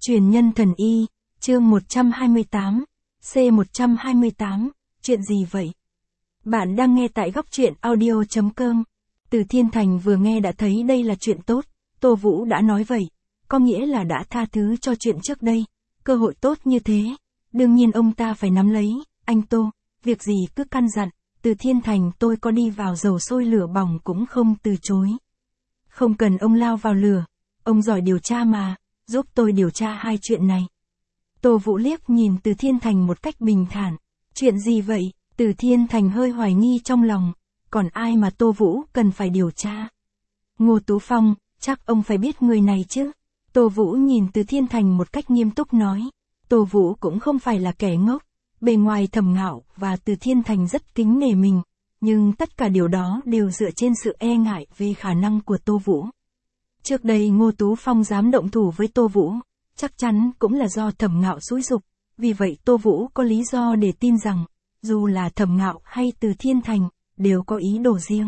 Truyền nhân thần y, chương 128, C128, chuyện gì vậy? Bạn đang nghe tại góc truyện audio.com. Từ Thiên Thành vừa nghe đã thấy đây là chuyện tốt, Tô Vũ đã nói vậy, có nghĩa là đã tha thứ cho chuyện trước đây, cơ hội tốt như thế, đương nhiên ông ta phải nắm lấy. Anh Tô, việc gì cứ căn dặn, Từ Thiên Thành tôi có đi vào dầu sôi lửa bỏng cũng không từ chối. Không cần ông lao vào lửa, ông giỏi điều tra mà, giúp tôi điều tra hai chuyện này. Tô Vũ liếc nhìn Từ Thiên Thành một cách bình thản. Chuyện gì vậy? Từ Thiên Thành hơi hoài nghi trong lòng, còn ai mà Tô Vũ cần phải điều tra? Ngô Tú Phong, chắc ông phải biết người này chứ? Tô Vũ nhìn Từ Thiên Thành một cách nghiêm túc nói. Tô Vũ cũng không phải là kẻ ngốc, bề ngoài Thẩm Ngạo và Từ Thiên Thành rất kính nể mình, nhưng tất cả điều đó đều dựa trên sự e ngại về khả năng của Tô Vũ. Trước đây Ngô Tú Phong dám động thủ với Tô Vũ, chắc chắn cũng là do Thẩm Ngạo xúi giục, vì vậy Tô Vũ có lý do để tin rằng, dù là Thẩm Ngạo hay Từ Thiên Thành, đều có ý đồ riêng.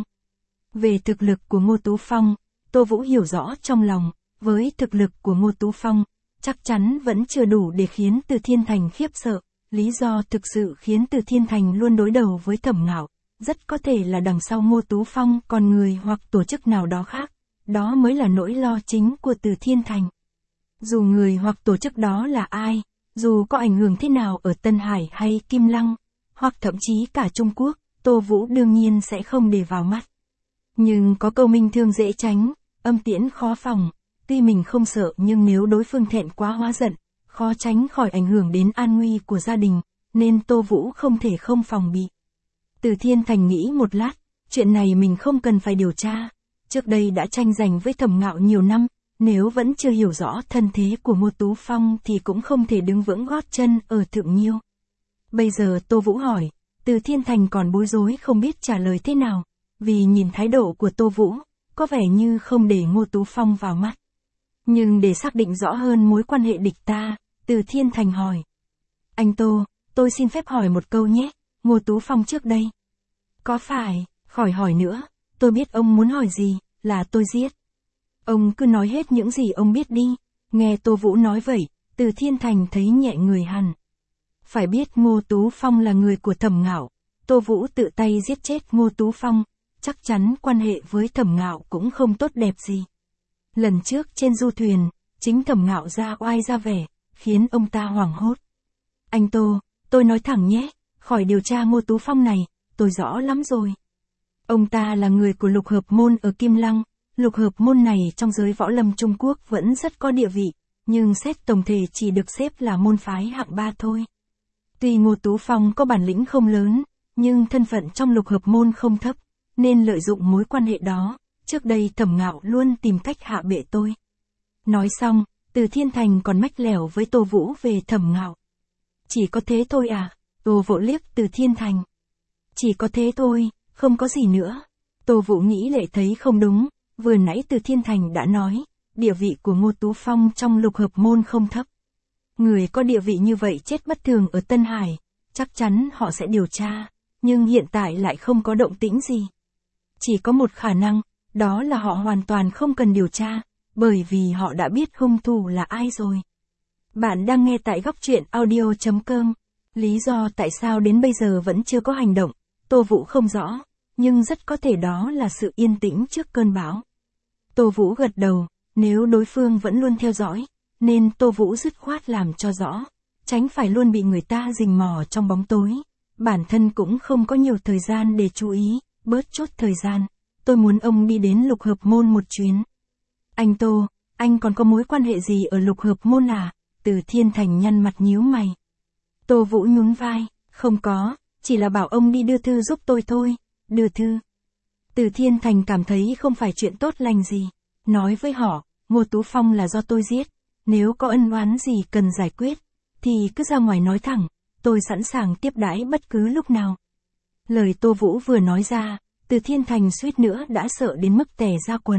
Về thực lực của Ngô Tú Phong, Tô Vũ hiểu rõ trong lòng, với thực lực của Ngô Tú Phong, chắc chắn vẫn chưa đủ để khiến Từ Thiên Thành khiếp sợ. Lý do thực sự khiến Từ Thiên Thành luôn đối đầu với Thẩm Ngạo, rất có thể là đằng sau Ngô Tú Phong còn người hoặc tổ chức nào đó khác. Đó mới là nỗi lo chính của Từ Thiên Thành. Dù người hoặc tổ chức đó là ai, dù có ảnh hưởng thế nào ở Tân Hải hay Kim Lăng, hoặc thậm chí cả Trung Quốc, Tô Vũ đương nhiên sẽ không để vào mắt. Nhưng có câu minh thương dễ tránh, âm tiễn khó phòng, tuy mình không sợ nhưng nếu đối phương thẹn quá hóa giận, khó tránh khỏi ảnh hưởng đến an nguy của gia đình, nên Tô Vũ không thể không phòng bị. Từ Thiên Thành nghĩ một lát, chuyện này mình không cần phải điều tra. Trước đây đã tranh giành với Thẩm Ngạo nhiều năm, nếu vẫn chưa hiểu rõ thân thế của Ngô Tú Phong thì cũng không thể đứng vững gót chân ở Thượng Nhiêu. Bây giờ Tô Vũ hỏi, Từ Thiên Thành còn bối rối không biết trả lời thế nào, vì nhìn thái độ của Tô Vũ, có vẻ như không để Ngô Tú Phong vào mắt. Nhưng để xác định rõ hơn mối quan hệ địch ta, Từ Thiên Thành hỏi. Anh Tô, tôi xin phép hỏi một câu nhé, Ngô Tú Phong trước đây. Có phải, khỏi hỏi nữa, tôi biết ông muốn hỏi gì, là tôi giết. Ông cứ nói hết những gì ông biết đi. Nghe Tô Vũ nói vậy, Từ Thiên Thành thấy nhẹ người hẳn. Phải biết Ngô Tú Phong là người của Thẩm Ngạo, Tô Vũ tự tay giết chết Ngô Tú Phong, chắc chắn quan hệ với Thẩm Ngạo cũng không tốt đẹp gì. Lần trước trên du thuyền, chính Thẩm Ngạo ra oai ra vẻ, khiến ông ta hoảng hốt. Anh Tô, tôi nói thẳng nhé, khỏi điều tra Ngô Tú Phong này, tôi rõ lắm rồi. Ông ta là người của Lục Hợp Môn ở Kim Lăng. Lục Hợp Môn này trong giới võ lâm Trung Quốc vẫn rất có địa vị, nhưng xét tổng thể chỉ được xếp là môn phái hạng 3 thôi. Tuy Ngô Tú Phong có bản lĩnh không lớn, nhưng thân phận trong Lục Hợp Môn không thấp, nên lợi dụng mối quan hệ đó, trước đây Thẩm Ngạo luôn tìm cách hạ bệ tôi. Nói xong, Từ Thiên Thành còn mách lẻo với Tô Vũ về Thẩm Ngạo. Chỉ có thế thôi à? Tô Vũ liếc Từ Thiên Thành. Chỉ có thế thôi, không có gì nữa. Tô Vũ nghĩ lại thấy không đúng. Vừa nãy Từ Thiên Thành đã nói, địa vị của Ngô Tú Phong trong Lục Hợp Môn không thấp. Người có địa vị như vậy chết bất thường ở Tân Hải, chắc chắn họ sẽ điều tra, nhưng hiện tại lại không có động tĩnh gì. Chỉ có một khả năng, đó là họ hoàn toàn không cần điều tra, bởi vì họ đã biết hung thủ là ai rồi. Bạn đang nghe tại góc truyện audio.com. Lý do tại sao đến bây giờ vẫn chưa có hành động, Tô Vũ không rõ. Nhưng rất có thể đó là sự yên tĩnh trước cơn bão. Tô Vũ gật đầu, nếu đối phương vẫn luôn theo dõi, nên Tô Vũ dứt khoát làm cho rõ, tránh phải luôn bị người ta rình mò trong bóng tối. Bản thân cũng không có nhiều thời gian để chú ý, bớt chốt thời gian. Tôi muốn ông đi đến Lục Hợp Môn một chuyến. Anh Tô, anh còn có mối quan hệ gì ở Lục Hợp Môn à? Từ Thiên Thành nhăn mặt nhíu mày. Tô Vũ nhún vai, không có, chỉ là bảo ông đi đưa thư giúp tôi thôi. Đưa thư. Từ Thiên Thành cảm thấy không phải chuyện tốt lành gì. Nói với họ, Ngô Tú Phong là do tôi giết. Nếu có ân oán gì cần giải quyết, thì cứ ra ngoài nói thẳng. Tôi sẵn sàng tiếp đãi bất cứ lúc nào. Lời Tô Vũ vừa nói ra, Từ Thiên Thành suýt nữa đã sợ đến mức tè ra quần.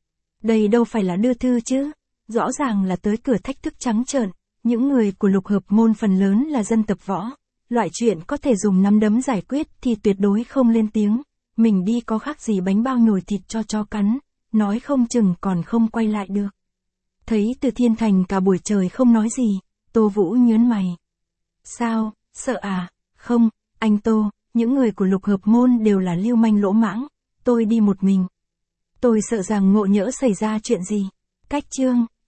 Đây đâu phải là đưa thư chứ. Rõ ràng là tới cửa thách thức trắng trợn. Những người của Lục Hợp Môn phần lớn là dân tập võ. Loại chuyện có thể dùng nắm đấm giải quyết thì tuyệt đối không lên tiếng. Mình đi có khác gì bánh bao nhồi thịt cho chó cắn, nói không chừng còn không quay lại được. Thấy Từ Thiên Thành cả buổi trời không nói gì, Tô Vũ nhớn mày. Sao, sợ à? Không, anh Tô, những người của Lục Hợp Môn đều là lưu manh lỗ mãng, tôi đi một mình. Tôi sợ rằng ngộ nhỡ xảy ra chuyện gì. Cách chương